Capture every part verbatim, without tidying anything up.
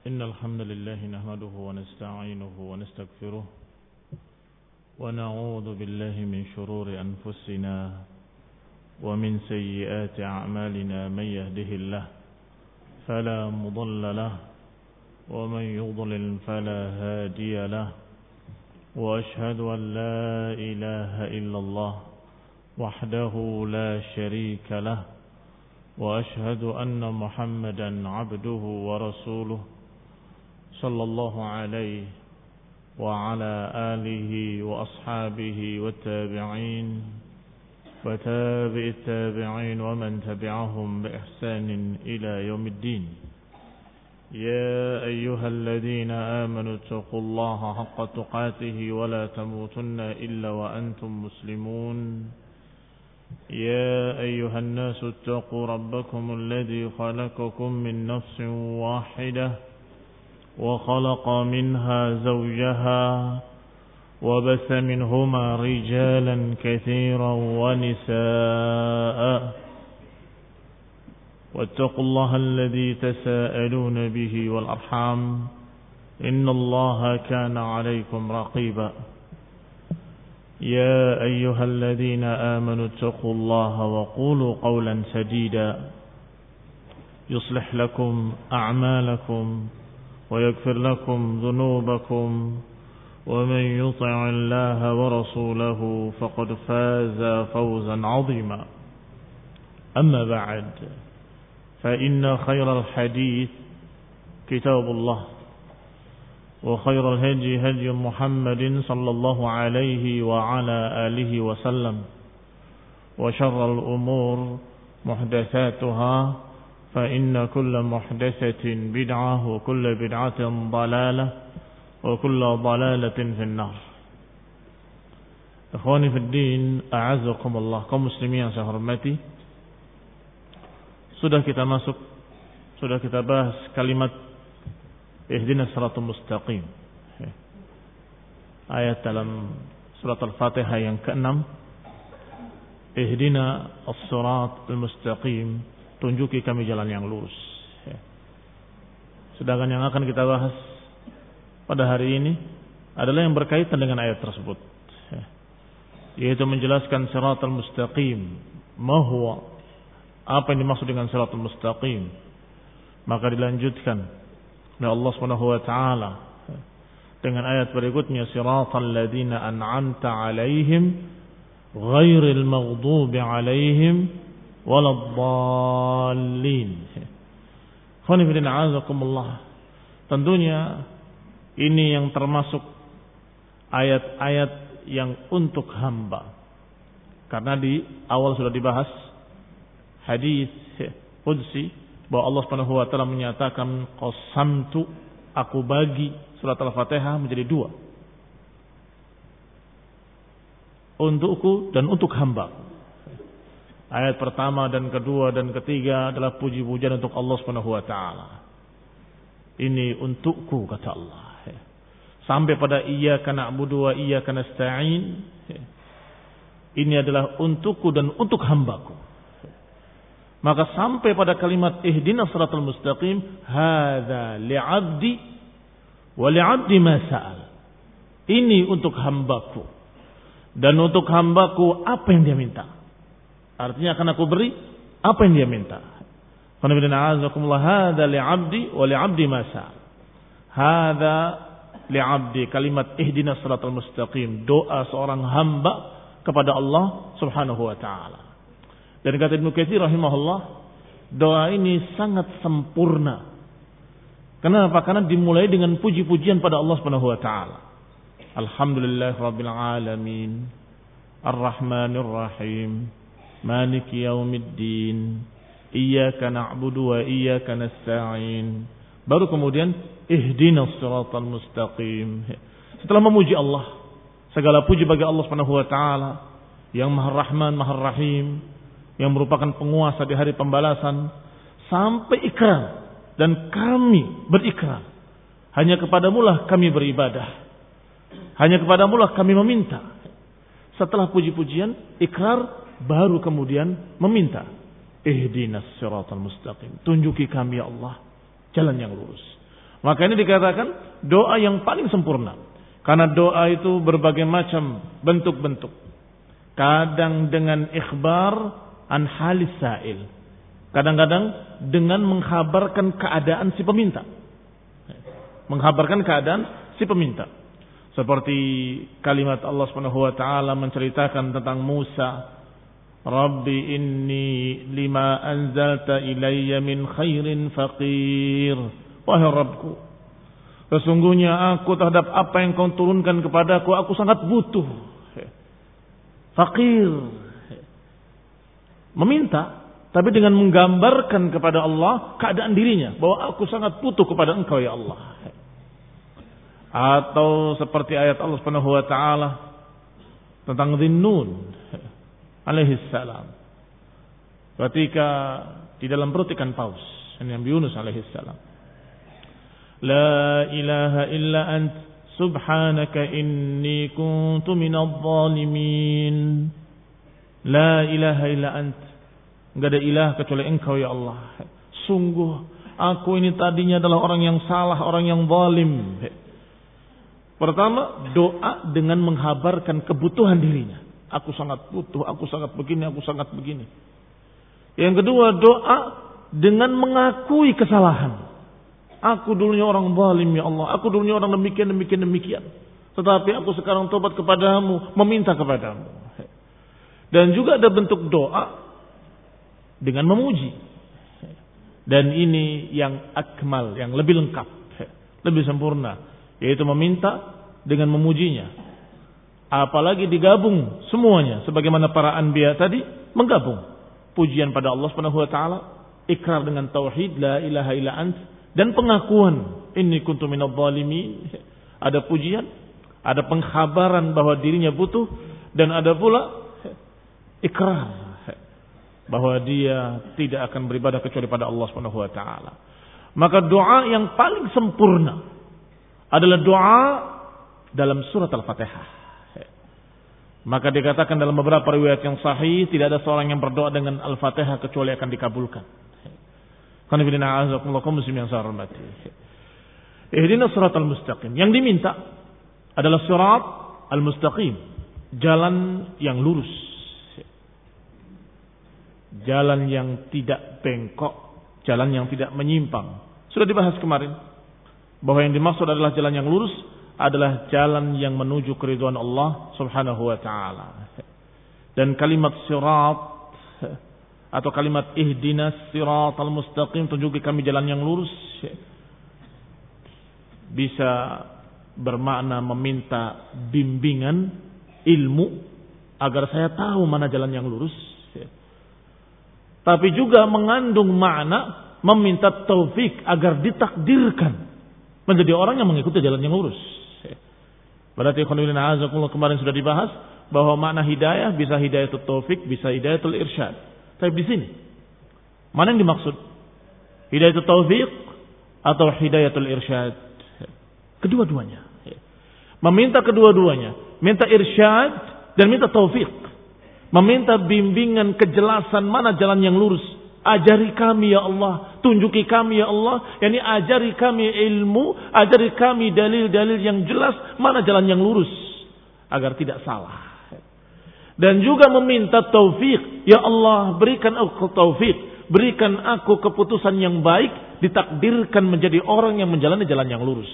إن الحمد لله نحمده ونستعينه ونستغفره ونعوذ بالله من شرور أنفسنا ومن سيئات أعمالنا من يهده الله فلا مضل له ومن يضلل فلا هادي له وأشهد أن لا إله إلا الله وحده لا شريك له وأشهد أن محمدا عبده ورسوله صلى الله عليه وعلى آله وأصحابه والتابعين وتابع التابعين ومن تبعهم بإحسان إلى يوم الدين. يا أيها الذين آمنوا اتقوا الله حق تقاته ولا تموتن إلا وأنتم مسلمون. يا أيها الناس اتقوا ربكم الذي خلقكم من نفس واحدة وخلق منها زوجها وبث منهما رجالا كثيرا ونساء واتقوا الله الذي تساءلون به والأرحام إن الله كان عليكم رقيبا. يا أيها الذين آمنوا اتقوا الله وقولوا قولا سديدا يصلح لكم أعمالكم ويغفر لكم ذنوبكم ومن يطع الله ورسوله فقد فاز فوزا عظيما. أما بعد فإن خير الحديث كتاب الله وخير الهدي هدي محمد صلى الله عليه وعلى آله وسلم وشر الأمور محدثاتها فإن كل محدثة بدعة وكل بدعة ضلالة وكل ضلالة في النار. Ikhwani fi din, a'azzakumullah, kaum muslimin yang saya hormati. Sudah kita masuk, sudah kita bahas kalimat ihdinas siratal mustaqim. Ayat dalam surat Al-Fatihah yang keenam. Ihdina as-siratal mustaqim. Tunjuki kami jalan yang lurus. Sedangkan yang akan kita bahas pada hari ini adalah yang berkaitan dengan ayat tersebut, yaitu menjelaskan siratal mustaqim. Ma huwa, apa yang dimaksud dengan siratal mustaqim? Maka dilanjutkan oleh Allah Subhanahu wa taala dengan ayat berikutnya, siratal ladzina an'amta 'alaihim ghairil maghdubi 'alaihim waladdallin. Khonifidin a'azakumullah. Tentunya ini yang termasuk ayat-ayat yang untuk hamba. Karena di awal sudah dibahas hadis qudsi bahwa Allah Subhanahu wa taala menyatakan qasamtu, aku bagi surat Al-Fatihah menjadi dua. Untukku dan untuk hamba. Ayat pertama dan kedua dan ketiga adalah puji-pujian untuk Allah Subhanahu wa taala. Ini untukku, kata Allah. Sampai pada iyyaka na'budu wa iyyaka nasta'in. Ini adalah untukku dan untuk hambaku. Maka sampai pada kalimat ihdinas siratal mustaqim, hadza li'abdi wa li'abdi ma sa'al. Ini untuk hambaku dan untuk hambaku apa yang dia minta. Artinya akan aku beri apa yang dia minta. Hadza li'abdi wa li'abdi ma sa'al. Hadza li'abdi, kalimat ihdinas siratal mustaqim, doa seorang hamba kepada Allah Subhanahu wa taala. Dan kata Ibnu Katsir rahimahullah, doa ini sangat sempurna. Kenapa? Karena dimulai dengan puji-pujian pada Allah Subhanahu wa taala. Alhamdulillahirabbil alamin, arrahmanir rahim, maliki yaumiddin, iyyaka na'budu wa iyyaka nasta'in. Baru kemudian ihdinas siratal mustaqim. Setelah memuji Allah, segala puji bagi Allah Subhanahu wa taala yang Maha Rahman, Maha Rahim, yang merupakan penguasa di hari pembalasan, sampai ikrar, dan kami berikrar hanya kepadamu lah kami beribadah, hanya kepadamu lah kami meminta. Setelah puji-pujian, ikrar, baru kemudian meminta. Ihdinas siratal mustaqim. Tunjuki kami ya Allah jalan yang lurus. Maka ini dikatakan doa yang paling sempurna. Karena doa itu berbagai macam bentuk-bentuk. Kadang dengan ikhbar an halis sa'il. Kadang-kadang dengan menghabarkan keadaan si peminta. Menghabarkan keadaan si peminta. Seperti kalimat Allah Subhanahu wa taala menceritakan tentang Musa, Rabbi inni lima anzalta ilayya min khairin faqir. Wahai Rabbku, sesungguhnya aku terhadap apa yang kau turunkan kepadaku, aku sangat butuh. Faqir. Meminta, tapi dengan menggambarkan kepada Allah keadaan dirinya. Bahwa aku sangat butuh kepada engkau ya Allah. Atau seperti ayat Allah Subhanahu wa taala tentang Dhinnun alaihi salam. Ketika di dalam perut ikan paus, Nabi Yunus alaihi salam. La ilaha illa ant subhanaka inni kuntu minadh dhalimin. La ilaha illa ant. Enggak ada ilah kecuali engkau ya Allah. Sungguh aku ini tadinya adalah orang yang salah, orang yang zalim. Pertama, doa dengan menghabarkan kebutuhan dirinya. Aku sangat butuh, aku sangat begini, aku sangat begini. Yang kedua, doa dengan mengakui kesalahan. Aku dulunya orang zalim ya Allah. Aku dulunya orang demikian, demikian, demikian. Tetapi aku sekarang tobat kepadamu, meminta kepadamu. Dan juga ada bentuk doa dengan memuji. Dan ini yang akmal, yang lebih lengkap, lebih sempurna. Yaitu meminta dengan memujinya. Apalagi digabung semuanya. Sebagaimana para anbiya tadi menggabung. Pujian pada Allah subhanahu wa taala. Ikrar dengan tauhid. La ilaha illa ant. Dan pengakuan. Inni kuntu minadh dhalimin. Ada pujian. Ada pengkhabaran bahwa dirinya butuh. Dan ada pula ikrar. Bahwa dia tidak akan beribadah kecuali pada Allah subhanahu wa taala. Maka doa yang paling sempurna adalah doa dalam surat Al-Fatihah. Maka dikatakan dalam beberapa riwayat yang sahih, tidak ada seorang yang berdoa dengan Al-Fatihah kecuali akan dikabulkan. Qanifidina a'azakumullah muslim yang saya hormati. Ihdinas siratal mustaqim. Yang diminta adalah surat al-mustaqim, jalan yang lurus. Jalan yang tidak bengkok, jalan yang tidak menyimpang. Sudah dibahas kemarin bahwa yang dimaksud adalah jalan yang lurus adalah jalan yang menuju keridhaan Allah Subhanahu wa taala. Dan kalimat sirat atau kalimat ihdinas siratal mustaqim, tunjuki kami jalan yang lurus, bisa bermakna meminta bimbingan ilmu agar saya tahu mana jalan yang lurus. Tapi juga mengandung makna meminta taufik agar ditakdirkan menjadi orang yang mengikuti jalan yang lurus. Berarti kemarin sudah dibahas bahwa makna hidayah bisa hidayatul taufik, bisa hidayatul irsyad. Tapi di sini mana yang dimaksud? Hidayatul taufik atau hidayatul irsyad? Kedua-duanya. Meminta kedua-duanya, minta irsyad dan minta taufik. Meminta bimbingan, kejelasan mana jalan yang lurus. Ajari kami ya Allah, tunjuki kami ya Allah, yakni ajari kami ilmu, ajari kami dalil-dalil yang jelas mana jalan yang lurus agar tidak salah. Dan juga meminta taufik, ya Allah berikan aku taufik, berikan aku keputusan yang baik, ditakdirkan menjadi orang yang menjalani jalan yang lurus.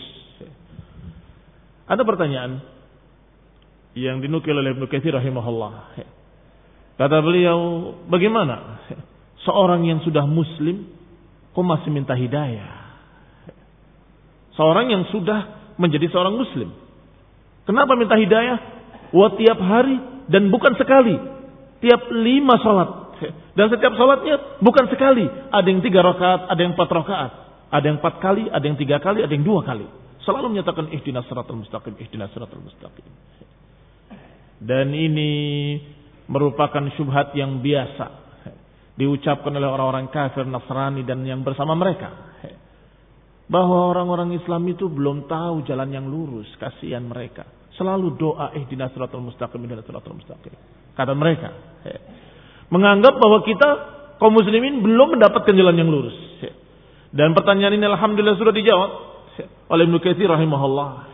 Ada pertanyaan yang dinukil oleh Ibnu Katsir rahimahullah. Kata beliau, bagaimana seorang yang sudah muslim kok masih minta hidayah? Seorang yang sudah menjadi seorang muslim, kenapa minta hidayah? Wah, tiap hari dan bukan sekali, tiap lima salat, dan setiap salatnya bukan sekali, ada yang tiga rakaat, ada yang empat rakaat, ada yang empat kali, ada yang tiga kali, ada yang dua kali. Selalu menyatakan ihdinas siratal mustaqim, ihdinas siratal mustaqim. Dan ini merupakan syubhat yang biasa diucapkan oleh orang-orang kafir Nasrani dan yang bersama mereka, bahwa orang-orang Islam itu belum tahu jalan yang lurus. Kasihan mereka, selalu doa ihdinas siratal mustaqim, ihdinas siratal mustaqim. Kata mereka, menganggap bahwa kita kaum muslimin belum mendapatkan jalan yang lurus. Dan pertanyaan ini alhamdulillah sudah dijawab. oleh Ibnu Katsir rahimahullah.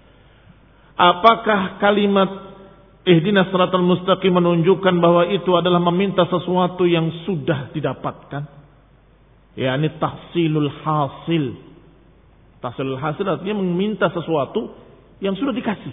Apakah kalimat ihdinas siratal mustaqim menunjukkan bahwa itu adalah meminta sesuatu yang sudah didapatkan? yakni tahsilul hasil. Tahsilul hasil artinya meminta sesuatu yang sudah dikasih.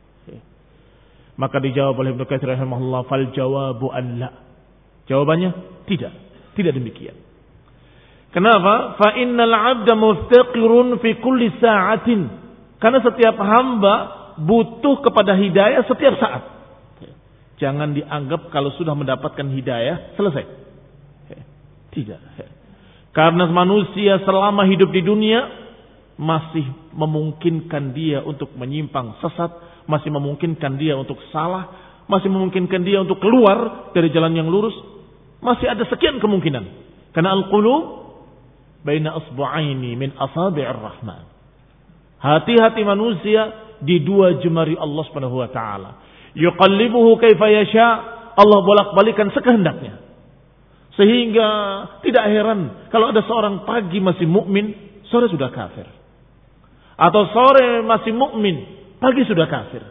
Maka dijawab oleh Ibnu Katsir rahimahullah, fal jawabu an la. Jawabannya tidak, tidak demikian. Kenapa? Fa innal 'abda muftaqirun fi kulli sa'atin. Karena setiap hamba butuh kepada hidayah setiap saat. Jangan dianggap kalau sudah mendapatkan hidayah selesai. Tidak. Karena manusia selama hidup di dunia masih memungkinkan dia untuk menyimpang sesat, masih memungkinkan dia untuk salah, masih memungkinkan dia untuk keluar dari jalan yang lurus. Masih ada sekian kemungkinan. Karena al-qulub baina asbu'aini min asabi'ir rahman. Hati-hati manusia di dua jemari Allah Subhanahu wa taala. Yuqallibuhu kaifa yasha. Allah bolak-balikan sekehendaknya. Sehingga tidak heran kalau ada seorang pagi masih mukmin, sore sudah kafir. Atau sore masih mukmin, pagi sudah kafir.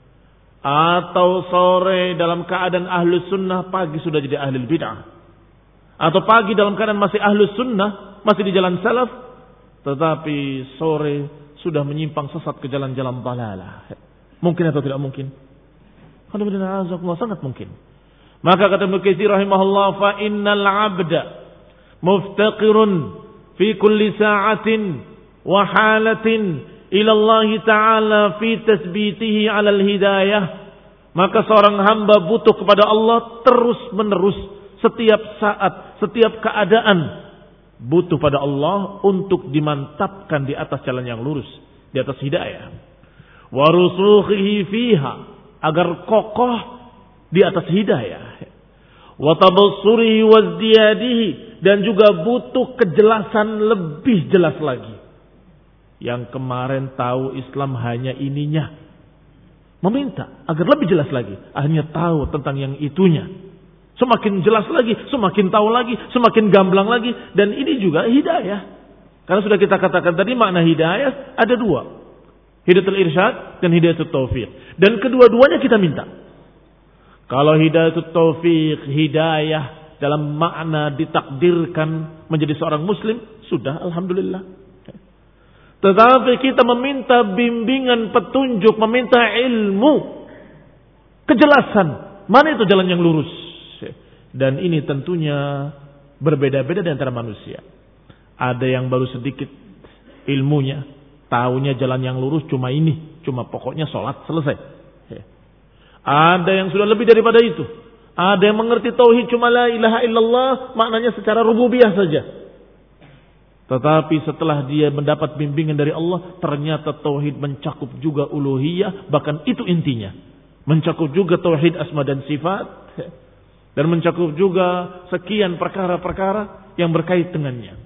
Atau sore dalam keadaan ahlus sunnah, pagi sudah jadi ahlul bid'ah. Atau pagi dalam keadaan masih ahlus sunnah, masih di jalan salaf, tetapi sore sudah menyimpang sesat ke jalan-jalan dalalah. Mungkin atau tidak mungkin? Sangat mungkin. Maka kata Ibnu Katsir rahimahullah, fa innal 'abda muftaqirun fi kulli sa'atin wa halatin ila Allah Ta'ala fi tasbitihi 'ala al-hidayah. Maka seorang hamba butuh kepada Allah terus-menerus, setiap saat, setiap keadaan butuh pada Allah untuk dimantapkan di atas jalan yang lurus, di atas hidayah. Wa rusukhihi fiha, agar kokoh di atas hidayah. Wa tabassurihi wazdiyadihi, dan juga butuh kejelasan lebih jelas lagi. Yang kemarin tahu Islam hanya ininya, meminta agar lebih jelas lagi, akhirnya tahu tentang yang itunya. Semakin jelas lagi, semakin tahu lagi, semakin gamblang lagi. Dan ini juga hidayah. Karena sudah kita katakan tadi makna hidayah ada dua. Hidayatul irsyad dan hidayatul taufiq. Dan kedua-duanya kita minta. Kalau hidayatul taufiq, hidayah dalam makna ditakdirkan menjadi seorang muslim, sudah alhamdulillah. Tetapi kita meminta bimbingan, petunjuk, meminta ilmu, kejelasan. Mana itu jalan yang lurus? Dan ini tentunya berbeda-beda di antara manusia. Ada yang baru sedikit ilmunya, taunya jalan yang lurus cuma ini, cuma pokoknya sholat selesai. Ada yang sudah lebih daripada itu. Ada yang mengerti tauhid cuma la ilaha illallah, maknanya secara rububiyah saja. Tetapi setelah dia mendapat bimbingan dari Allah, ternyata tauhid mencakup juga uluhiyah, bahkan itu intinya. Mencakup juga tauhid asma dan sifat. Dan mencakup juga sekian perkara-perkara yang berkait dengannya.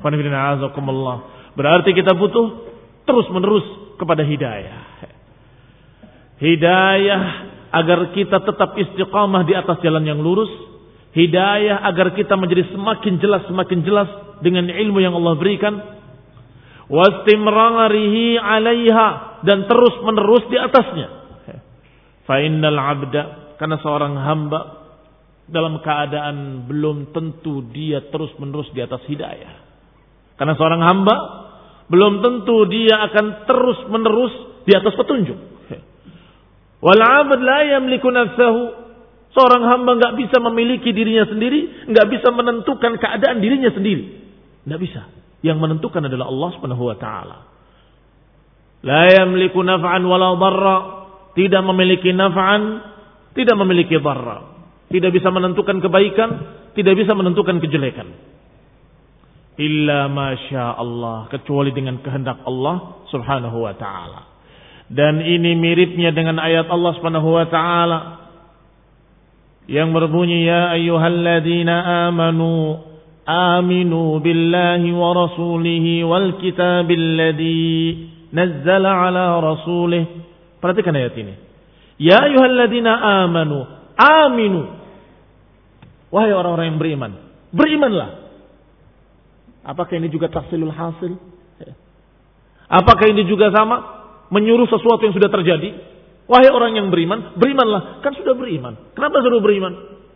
Berarti kita butuh terus-menerus kepada hidayah. Hidayah agar kita tetap istiqamah di atas jalan yang lurus. Hidayah agar kita menjadi semakin jelas, semakin jelas dengan ilmu yang Allah berikan. Wastimrarihi 'alaiha, dan terus-menerus di atasnya. Fa innal 'abda, karena seorang hamba dalam keadaan belum tentu dia terus-menerus di atas hidayah. Karena seorang hamba belum tentu dia akan terus-menerus di atas petunjuk. Wal 'abd la yamliku nafsahu. Seorang hamba enggak bisa memiliki dirinya sendiri, enggak bisa menentukan keadaan dirinya sendiri. Enggak bisa. Yang menentukan adalah Allah Subhanahu wa taala. La yamliku naf'an wala dharra. Tidak memiliki naf'an, tidak memiliki dharra. Tidak bisa menentukan kebaikan, tidak bisa menentukan kejelekan. Illa masya Allah, kecuali dengan kehendak Allah Subhanahu wa taala. Dan ini miripnya dengan ayat Allah Subhanahu wa taala yang berbunyi, ya ayyuhalladzina amanu aminu billahi wa rasulihi wal kitabil ladzi nazzala ala rasulih. Perhatikan ayat ini. Ya ayyuhalladzina amanu aminu. Wahai orang-orang yang beriman, berimanlah. Apakah ini juga tahsilul hasil? Apakah ini juga sama? Menyuruh sesuatu yang sudah terjadi? Wahai orang yang beriman, berimanlah. Kan sudah beriman. Kenapa suruh beriman?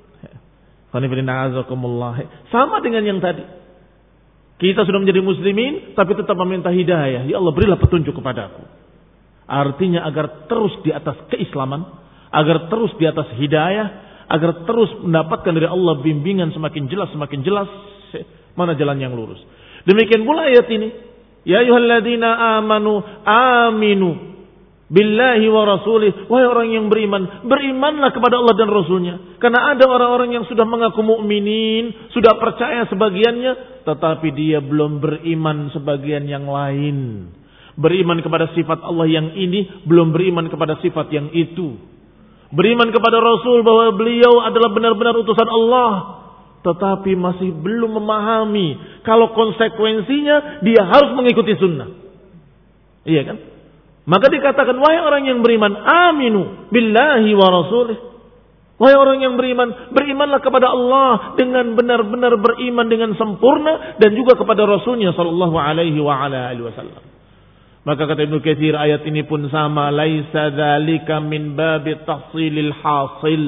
Sama dengan yang tadi. Kita sudah menjadi muslimin, tapi tetap meminta hidayah. Ya Allah, berilah petunjuk kepadaku. Artinya agar terus di atas keislaman, agar terus di atas hidayah, agar terus mendapatkan dari Allah bimbingan semakin jelas, semakin jelas mana jalan yang lurus. Demikian pula ayat ini. Ya ayyuhalladzina amanu aminu billahi wa rasulih. Wahai orang yang beriman, berimanlah kepada Allah dan Rasulnya. Karena ada orang-orang yang sudah mengaku mukminin, sudah percaya sebagiannya, tetapi dia belum beriman sebagian yang lain. Beriman kepada sifat Allah yang ini, belum beriman kepada sifat yang itu. Beriman kepada Rasul bahwa beliau adalah benar-benar utusan Allah, tetapi masih belum memahami kalau konsekuensinya dia harus mengikuti sunnah. Iya kan? Maka dikatakan, wahai orang yang beriman, aminu billahi wa rasulih. Wahai orang yang beriman, berimanlah kepada Allah dengan benar-benar beriman dengan sempurna, dan juga kepada Rasulnya sallallahu alaihi wa ala alihi wasallam. Maka kata Ibnu Katsir, ayat ini pun sama, laisa dzalika min babi tahsilil hasil.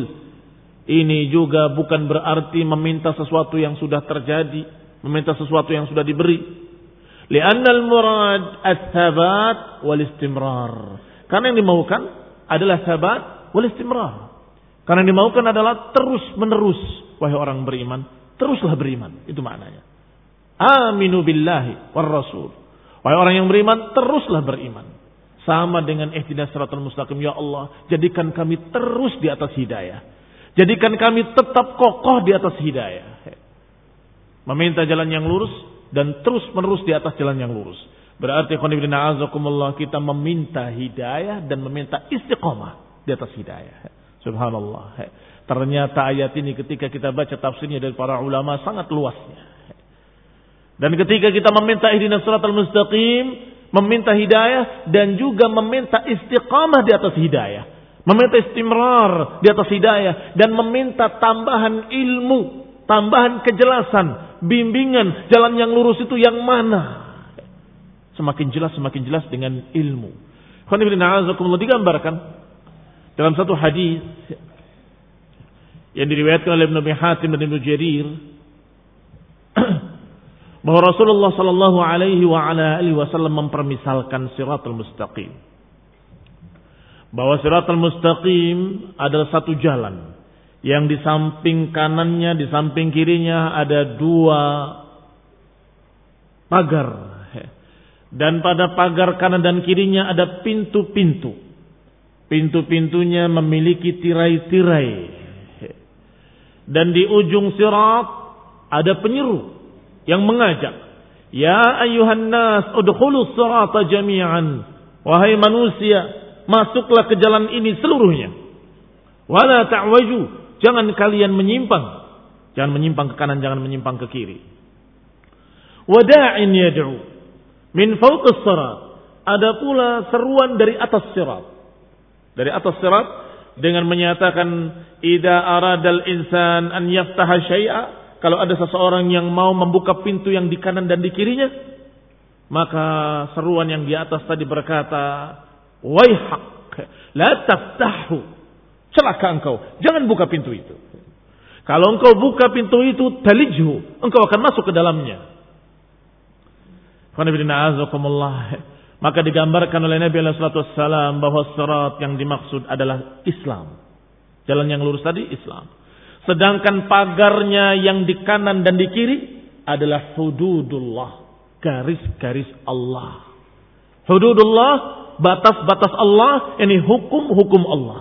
Ini juga bukan berarti meminta sesuatu yang sudah terjadi, meminta sesuatu yang sudah diberi. Li'annal murad ats-tsabat wal istimrar. Karena yang dimaukan adalah tsabat wal istimrar. Karena yang dimaukan adalah terus menerus. Wahai orang beriman, teruslah beriman. Itu maknanya. Aminu billahi war rasul. Wahai orang yang beriman, teruslah beriman. Sama dengan ihdinas siratal mustaqim. Ya Allah, jadikan kami terus di atas hidayah. Jadikan kami tetap kokoh di atas hidayah. Meminta jalan yang lurus dan terus menerus di atas jalan yang lurus. Berarti khonibina azakumullah, kita meminta hidayah dan meminta istiqamah di atas hidayah. Subhanallah. Ternyata ayat ini ketika kita baca tafsirnya dari para ulama sangat luasnya. Dan ketika kita meminta ihdinas siratal mustaqim, meminta hidayah dan juga meminta istiqamah di atas hidayah, meminta istimrar di atas hidayah, dan meminta tambahan ilmu, tambahan kejelasan, bimbingan jalan yang lurus itu yang mana. Semakin jelas, semakin jelas dengan ilmu. Khonibina digambarkan dalam satu hadis yang diriwayatkan oleh Ibnu Hatim dan Ibnu Jarir bahwa Rasulullah sallallahu alaihi wa ala alihi wasallam mempermisalkan siratal mustaqim. Bahwa siratal mustaqim adalah satu jalan yang di samping kanannya, di samping kirinya ada dua pagar. Dan pada pagar kanan dan kirinya ada pintu-pintu. Pintu-pintunya memiliki tirai-tirai. Dan di ujung sirat ada penyeru yang mengajak, ya ayyuhan nas udkhulus sirata jami'an. Wahai manusia, masuklah ke jalan ini seluruhnya. Wala ta'waju, jangan kalian menyimpang. Jangan menyimpang ke kanan, jangan menyimpang ke kiri. Wada'in yad'u min fawqis sirat. Ada pula seruan dari atas sirat. Dari atas sirat dengan menyatakan, idza aradal insan an yaftaha syai'a, kalau ada seseorang yang mau membuka pintu yang di kanan dan di kirinya, maka seruan yang di atas tadi berkata, waihak, la taftahu, celaka engkau, jangan buka pintu itu. Kalau engkau buka pintu itu, talijhu, engkau akan masuk ke dalamnya. Maka digambarkan oleh Nabi sallallahu alaihi wasallam bahwa sirat yang dimaksud adalah Islam. Jalan yang lurus tadi Islam. Sedangkan pagarnya yang di kanan dan di kiri adalah hududullah, garis-garis Allah. Hududullah, batas-batas Allah, ini hukum-hukum Allah.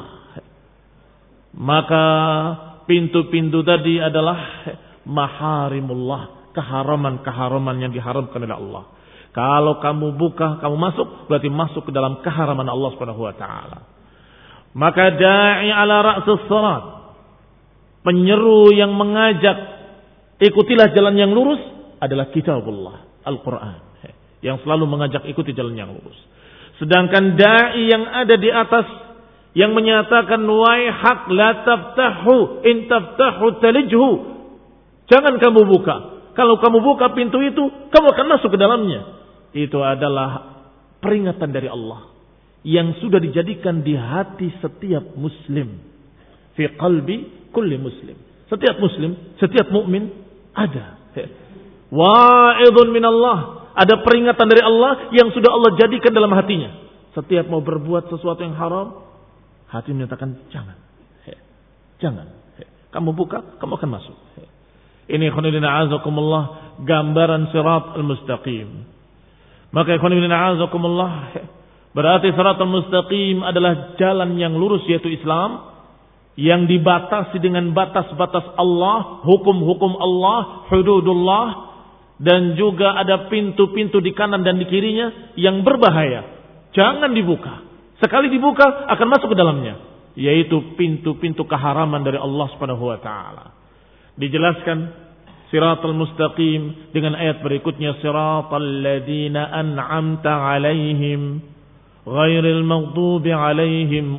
Maka pintu-pintu tadi adalah maharimullah, keharaman-keharaman yang diharamkan oleh Allah. Kalau kamu buka, kamu masuk, berarti masuk ke dalam keharaman Allah Subhanahu wa taala. Maka da'i ala ra'sus shalat, penyeru yang mengajak ikutilah jalan yang lurus adalah kitabullah, Al-Quran, yang selalu mengajak ikuti jalan yang lurus. Sedangkan da'i yang ada di atas yang menyatakan waihak la taftahu in taftahu talijhu, jangan kamu buka. Kalau kamu buka pintu itu, kamu akan masuk ke dalamnya. Itu adalah peringatan dari Allah yang sudah dijadikan di hati setiap muslim. Fi qalbi kulli muslim. Setiap muslim, setiap mukmin ada. Wa'idun min Allah. Ada peringatan dari Allah yang sudah Allah jadikan dalam hatinya. Setiap mau berbuat sesuatu yang haram, hati menyatakan jangan. Jangan. Kamu buka, kamu akan masuk. Ini khonidina azakumullah, gambaran sirat al-mustaqim. Maka khonidina azakumullah, berarti sirat al-mustaqim adalah jalan yang lurus, yaitu Islam, yang dibatasi dengan batas-batas Allah, hukum-hukum Allah, hududullah, dan juga ada pintu-pintu di kanan dan di kirinya yang berbahaya. Jangan dibuka. Sekali dibuka akan masuk ke dalamnya, yaitu pintu-pintu keharaman dari Allah Subhanahu wa taala. Dijelaskan siratal mustaqim dengan ayat berikutnya, siratal ladzina an'amta 'alaihim ghairil maghdubi 'alaihim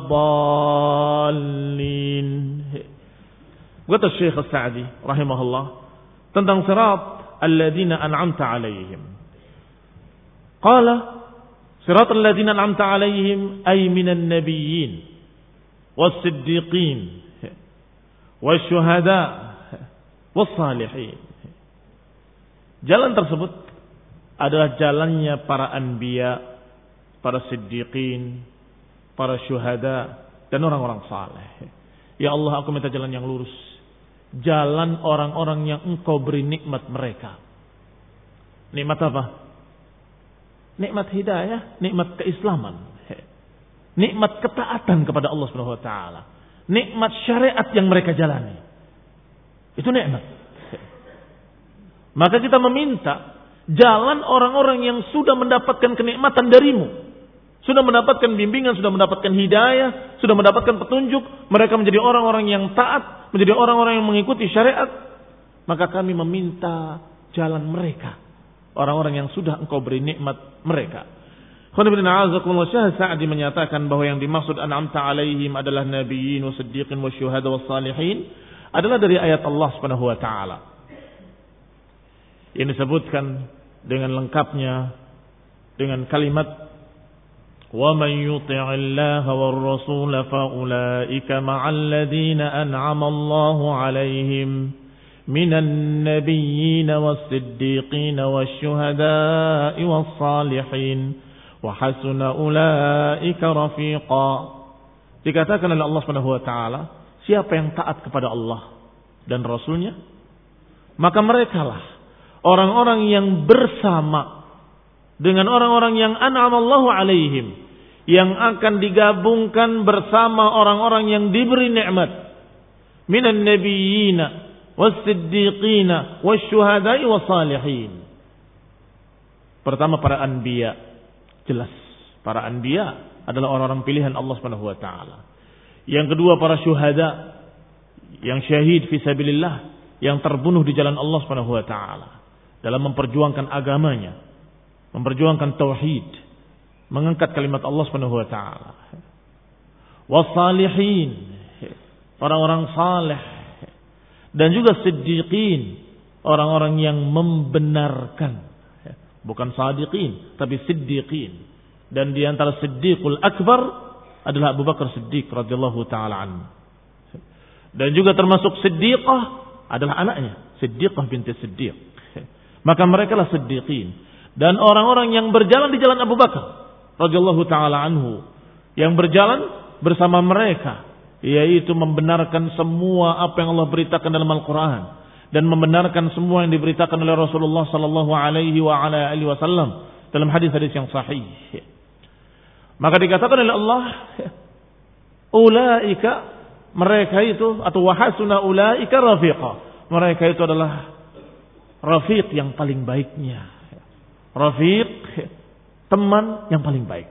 waladdallin. Kata Syekh As-Sa'di rahimahullah tentang sirat alladzina an'amta 'alaihim. Qala siratal ladzina an'amta 'alaihim ay minan nabiyyin was-siddiqin wasyuhada wassalihin. Jalan tersebut adalah jalannya para anbiya, para siddiqin, para syuhada, dan orang-orang saleh. Ya Allah, aku minta jalan yang lurus, jalan orang-orang yang Engkau beri nikmat mereka. Nikmat apa? Nikmat hidayah, nikmat keislaman, nikmat ketaatan kepada Allah Subhanahu wa taala, nikmat syariat yang mereka jalani. Itu nikmat. Maka kita meminta jalan orang-orang yang sudah mendapatkan kenikmatan darimu, sudah mendapatkan bimbingan, sudah mendapatkan hidayah, sudah mendapatkan petunjuk, mereka menjadi orang-orang yang taat, menjadi orang-orang yang mengikuti syariat. Maka kami meminta jalan mereka, orang-orang yang sudah Engkau beri nikmat mereka. Syekh Sa'di menyatakan bahwa yang dimaksud an'amta alaihim adalah nabiyyin wa siddiqin wa syuhada wa salihin adalah dari ayat Allah Subhanahu wa taala. Ini disebutkan dengan lengkapnya dengan kalimat wa man yuti'illaha war rasul fa ulaika ma'al ladzina an'ama Allahu 'alaihim minan nabiyyin was siddiqin was syuhada'i was salihin wa hasuna ulaika rafiqa. Dikatakan oleh Allah Subhanahu wa taala, siapa yang taat kepada Allah dan Rasulnya, maka merekalah orang-orang yang bersama dengan orang-orang yang an'amallahu alaihim, yang akan digabungkan bersama orang-orang yang diberi nikmat, minan nabiyyina was-siddiqina wasyuhada'i wassalihin. Pertama para anbiya, jelas para anbiya adalah orang-orang pilihan Allah Subhanahu wa taala. Yang kedua para syuhada, yang syahid fi sabilillah, yang terbunuh di jalan Allah Subhanahu wa taala dalam memperjuangkan agamanya, memperjuangkan tauhid, mengangkat kalimat Allah Subhanahu wa taala. Wassalihin, orang-orang saleh, dan juga siddiqin, orang-orang yang membenarkan, bukan sadiqin tapi siddiqin. Dan di antara siddiqul akbar adalah Abu Bakar Siddiq radhiyallahu taala anhu. Dan juga termasuk siddiqah adalah anaknya, Siddiqah binti Siddiq. Maka mereka lah siddiqin. Dan orang-orang yang berjalan di jalan Abu Bakar radhiyallahu taala anhu, yang berjalan bersama mereka, yaitu membenarkan semua apa yang Allah beritakan dalam Al-Quran dan membenarkan semua yang diberitakan oleh Rasulullah sallallahu alaihi wa ala alihi wasallam dalam hadis-hadis yang sahih. Maka dikatakan oleh Allah, ulaika, mereka itu, atau wahasuna ulaika rafiqa, mereka itu adalah rafiq yang paling baiknya. Rafiq, teman yang paling baik.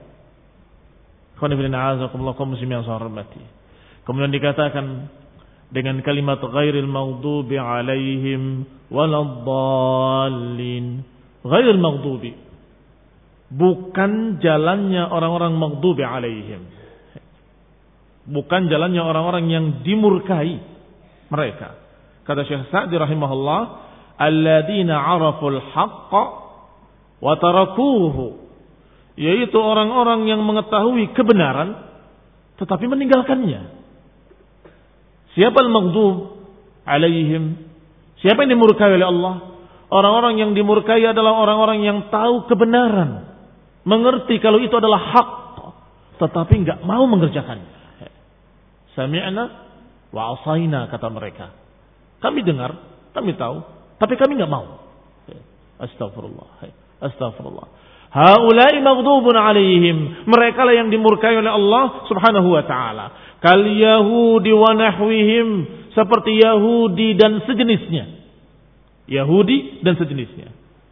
Kemudian dikatakan dengan kalimat ghairil maghdubi alaihim waladdallin. Ghairil maghdubi, bukan jalannya orang-orang maghdubi alaihim, bukan jalannya orang-orang yang dimurkai mereka. Kata Syekh Sa'di rahimahullah, alladzina 'araful haqqa wa tarakuhu, yaitu orang-orang yang mengetahui kebenaran tetapi meninggalkannya. Siapa al-maghdub alaihim? Siapa yang dimurkai oleh Allah? Orang-orang yang dimurkai adalah orang-orang yang tahu kebenaran, mengerti kalau itu adalah hak, tetapi enggak mau mengerjakannya. Sami'na wa asaina, kata mereka. Kami dengar, kami tahu, tapi kami enggak mau. Astagfirullah. Astagfirullah. Haula'i maghdubun alaihim. Mereka lah yang dimurkai oleh Allah Subhanahu wa taala. Kal yahudi wa nahwihim, seperti Yahudi dan sejenisnya. Yahudi dan sejenisnya.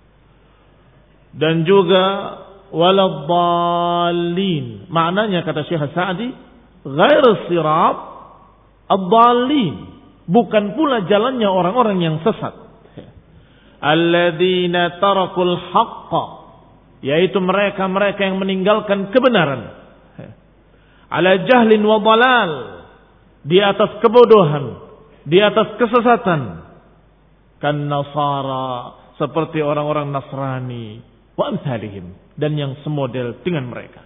Dan juga waladhdallin. Maknanya kata Syekh Sa'di, ghair sirat ad-dallin. Bukan pula jalannya orang-orang yang sesat. Alladzina tarakul haqqa, yaitu mereka-mereka yang meninggalkan kebenaran. Ala jahlin wa dalal, di atas kebodohan, di atas kesesatan. Kan nasara, seperti orang-orang Nasrani, wa amsalihim, dan yang semodel dengan mereka.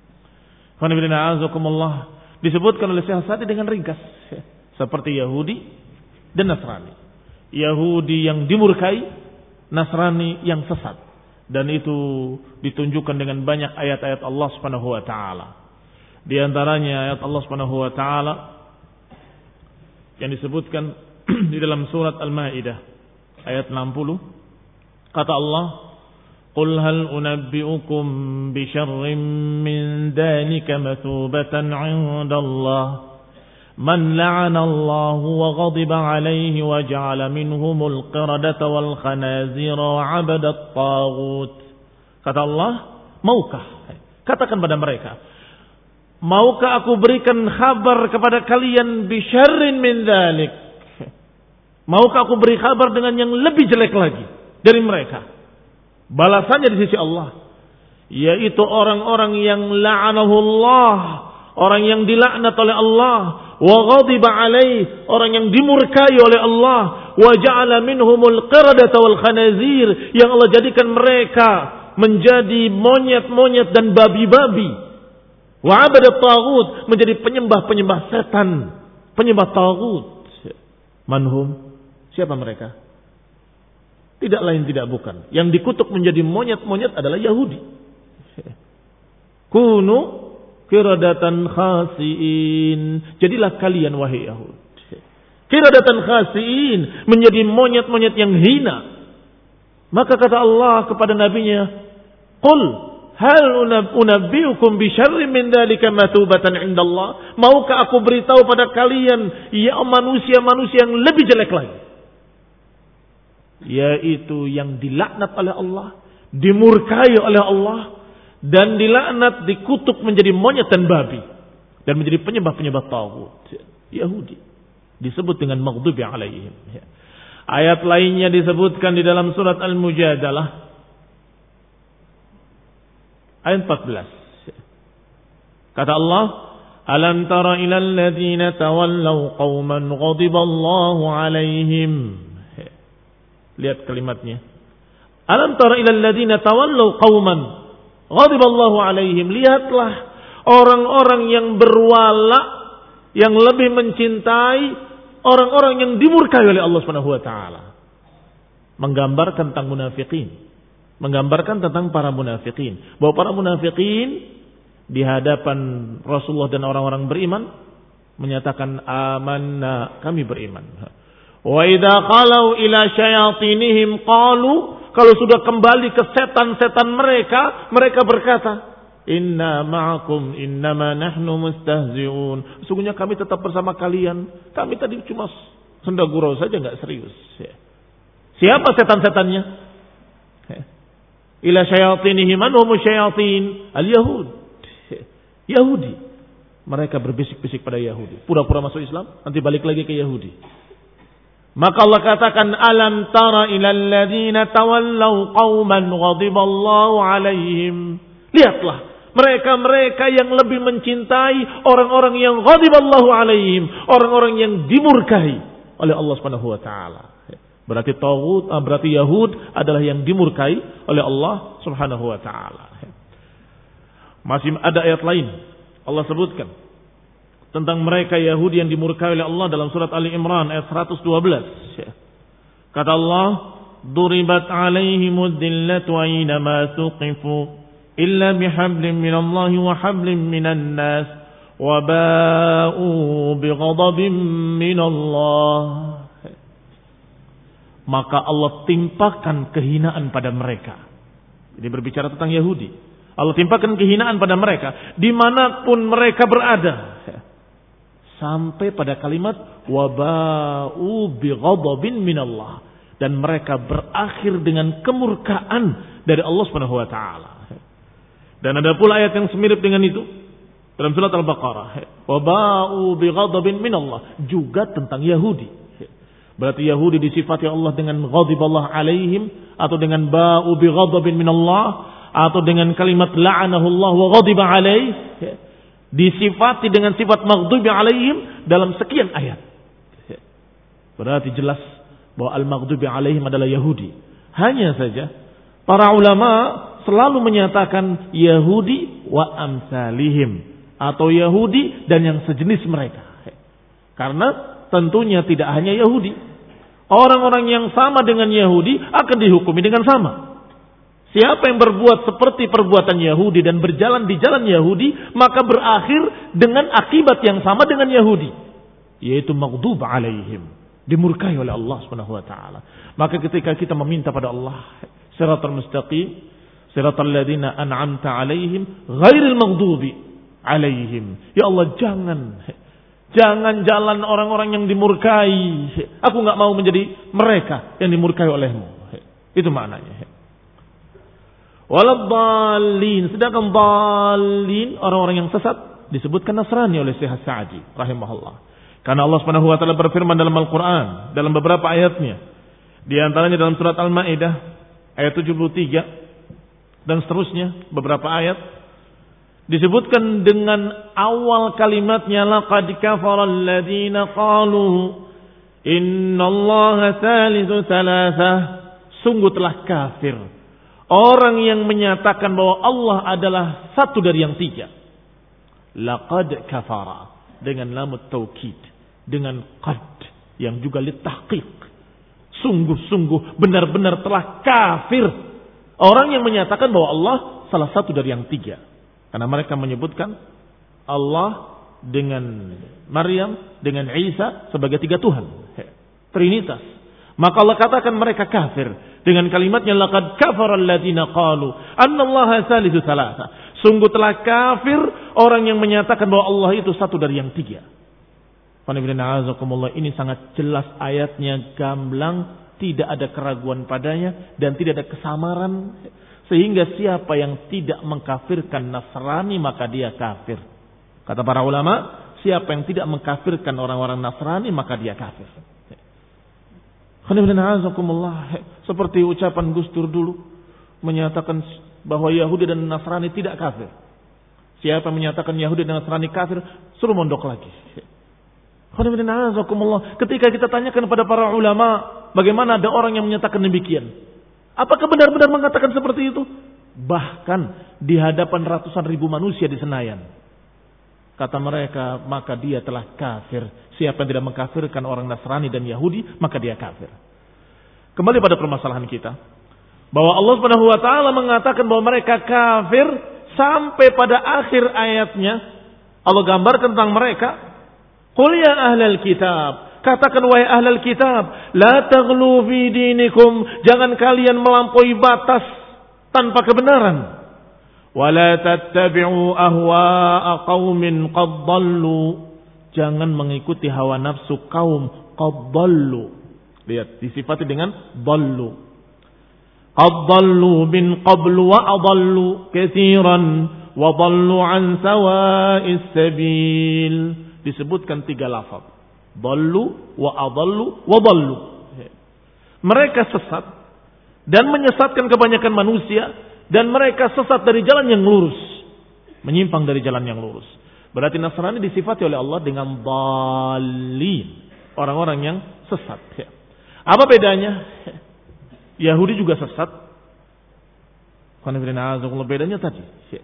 Disebutkan oleh Syekh Sa'di dengan ringkas, seperti Yahudi dan Nasrani. Yahudi yang dimurkai, Nasrani yang sesat. Dan itu ditunjukkan dengan banyak ayat-ayat Allah Subhanahu wa taala. Di antaranya ayat Allah Subhanahu wa taala yang disebutkan di dalam surat Al-Maidah ayat enam puluh. Kata Allah, "Qul hal unabbi'ukum bi syarrin min dhalika mathubatan 'inda Allah, man la'ana Allah wa ghadiba 'alaihi wa ja'ala minhumul qiradata wal khanazira wa 'abada at-taghut." Kata Allah, maukah, katakan pada mereka, maukah aku berikan kabar kepada kalian bi syarrin min dzalik? Maukah aku beri kabar dengan yang lebih jelek lagi dari mereka? Balasannya di sisi Allah, yaitu orang-orang yang la'anahullah, orang yang dilaknat oleh Allah, wa ghadiba alaih, orang yang dimurkai oleh Allah, wa ja'ala minhumul qiradata wal khanazir, yang Allah jadikan mereka menjadi monyet-monyet dan babi-babi. Wa abadat taghut, menjadi penyembah-penyembah setan, penyembah taghut. Manhum, siapa mereka? Tidak lain tidak bukan, yang dikutuk menjadi monyet-monyet adalah Yahudi. Kunu qiradatan khasiin, jadilah kalian wahai Yahud qiradatan khasiin, menjadi monyet-monyet yang hina. Maka kata Allah kepada nabinya, qul hal unabbiukum bi syarrin min dzalika matubatan 'inda Allah, maukah aku beritahu pada kalian ya manusia-manusia yang lebih jelek lagi, yaitu yang dilaknat oleh Allah, dimurkai oleh Allah, dan dilaknat, dikutuk menjadi monyet dan babi, dan menjadi penyembah-penyembah taghut. Yahudi disebut dengan maghdubi alaihim. Ayat lainnya disebutkan di dalam surat Al-Mujadalah ayat empat belas. Kata Allah, alam tara ilal ladzina tawallaw qauman ghadiballahu alaihim. Lihat kalimatnya. Alam tara ilal ladzina tawallaw qauman ghadiballahu alaihim. Lihatlah orang-orang yang berwala, yang lebih mencintai orang-orang yang dimurkai oleh Allah Subhanahu wa taala. Menggambarkan tentang munafikin, menggambarkan tentang para munafikin, bahwa para munafikin di hadapan Rasulullah dan orang-orang beriman menyatakan amanna, kami beriman. Wa idza qalu ila syayatinihim qalu, kalau sudah kembali ke setan-setan mereka, mereka berkata, inna ma'akum innama nahnu mustahzi'un. Sesungguhnya kami tetap bersama kalian. Kami tadi cuma senda gurau saja, enggak serius. Siapa setan-setannya? Ila syayatinihim, man hum syayatin? Al-Yahud. Yahudi. Mereka berbisik-bisik pada Yahudi. Pura-pura masuk Islam, nanti balik lagi ke Yahudi. Maka Allah katakan, alam tara ilal ladzina tawallaw qauman ghadiballahu alaihim. Lihatlah mereka-mereka yang lebih mencintai orang-orang yang ghadiballahu alaihim, orang-orang yang dimurkai oleh Allah Subhanahu wa taala. Berarti taghut, berarti Yahud adalah yang dimurkai oleh Allah Subhanahu wa taala. Masih ada ayat lain Allah sebutkan tentang mereka Yahudi yang dimurkai oleh Allah dalam surat Ali Imran ayat seratus dua belas. Kata Allah, "Duribat 'alaihimud dillatu aina ma tuqifu illa bihablin minallahi wa hablin minan nas wa ba'u bighadabin minallah." Maka Allah timpakan kehinaan pada mereka. Jadi berbicara tentang Yahudi. Allah timpakan kehinaan pada mereka dimanapun mereka berada. Sampai pada kalimat waba'u bighadabin minallah, dan mereka berakhir dengan kemurkaan dari Allah Subhanahu wa taala. Dan ada pula ayat yang semirip dengan itu dalam surat Al-Baqarah, waba'u bighadabin minallah, juga tentang Yahudi. Berarti Yahudi disifati Allah dengan ghadiballah alaihim, atau dengan ba'u bighadabin minallah, atau dengan kalimat la'anahullah wa ghadiba alaih, disifati dengan sifat maghdubi alaihim dalam sekian ayat. Berarti jelas bahwa al-maghdubi alaihim adalah Yahudi. Hanya saja para ulama selalu menyatakan Yahudi wa amsalihim, atau Yahudi dan yang sejenis mereka. Karena tentunya tidak hanya Yahudi. Orang-orang yang sama dengan Yahudi akan dihukumi dengan sama. Siapa yang berbuat seperti perbuatan Yahudi dan berjalan di jalan Yahudi, maka berakhir dengan akibat yang sama dengan Yahudi, yaitu maghdub alaihim, dimurkai oleh Allah Subhanahu wa taala. Maka ketika kita meminta pada Allah siratal mustaqim, siratal ladzina an'amta alaihim ghairil maghdubi alaihim, ya Allah, jangan jangan jalan orang-orang yang dimurkai. Aku enggak mau menjadi mereka yang dimurkai olehmu. Itu maknanya. Waladhdallin, sedangkan dallin, orang-orang yang sesat, disebutkan Nasrani oleh Syekh Sa'di rahimahullah. Karena Allah Subhanahu wa taala berfirman dalam Al-Qur'an dalam beberapa ayatnya. Di antaranya dalam surat Al-Maidah ayat tujuh puluh tiga dan seterusnya, beberapa ayat disebutkan dengan awal kalimatnya, laqad kafara alladziina qalu innallaha tsalitsu tsalatsah, sungguh telah kafir orang yang menyatakan bahwa Allah adalah satu dari yang tiga. Laqad kafara dengan lamut taukid, dengan qad yang juga litahqiq. Sungguh-sungguh benar-benar telah kafir orang yang menyatakan bahwa Allah salah satu dari yang tiga. Karena mereka menyebutkan Allah dengan Maryam, dengan Isa sebagai tiga Tuhan, Trinitas. Maka Allah katakan mereka kafir dengan kalimatnya laqad kafara alladziina qalu annallaha tsalitsu tsalatsa. Sungguh telah kafir orang yang menyatakan bahwa Allah itu satu dari yang tiga. Ini sangat jelas ayatnya, gamblang, tidak ada keraguan padanya dan tidak ada kesamaran, sehingga siapa yang tidak mengkafirkan Nasrani maka dia kafir. Kata para ulama, siapa yang tidak mengkafirkan orang-orang Nasrani maka dia kafir. Seperti ucapan Gus Dur dulu menyatakan bahwa Yahudi dan Nasrani tidak kafir. Siapa menyatakan Yahudi dan Nasrani kafir, suruh mondok lagi. Ketika kita tanyakan kepada para ulama, bagaimana ada orang yang menyatakan demikian? Apakah benar-benar mengatakan seperti itu? Bahkan di hadapan ratusan ribu manusia di Senayan, kata mereka, maka dia telah kafir. Siapa yang tidak mengkafirkan orang Nasrani dan Yahudi, maka dia kafir. Kembali pada permasalahan kita, bahwa Allah Subhanahu wa taala mengatakan bahwa mereka kafir sampai pada akhir ayatnya Allah gambarkan tentang mereka. Qul ya ahlal kitab, katakan wahai ahlal kitab, la taghlu fi dinikum, jangan kalian melampaui batas tanpa kebenaran. Wala tattabi'u ahwa'a qaumin qad dhallu, jangan mengikuti hawa nafsu kaum qad dhallu. Lihat, disifati dengan dhallu. Qad dhallu min qablu wa adallu katsiran wa dhallu an sawa'is sabil. Disebutkan tiga lafaz. Dhallu wa adallu wa dhallu. Mereka sesat dan menyesatkan kebanyakan manusia, dan mereka sesat dari jalan yang lurus, menyimpang dari jalan yang lurus. Berarti Nasrani disifati oleh Allah dengan dhalin, orang-orang yang sesat. Apa bedanya? Yahudi juga sesat. Bedanya tadi,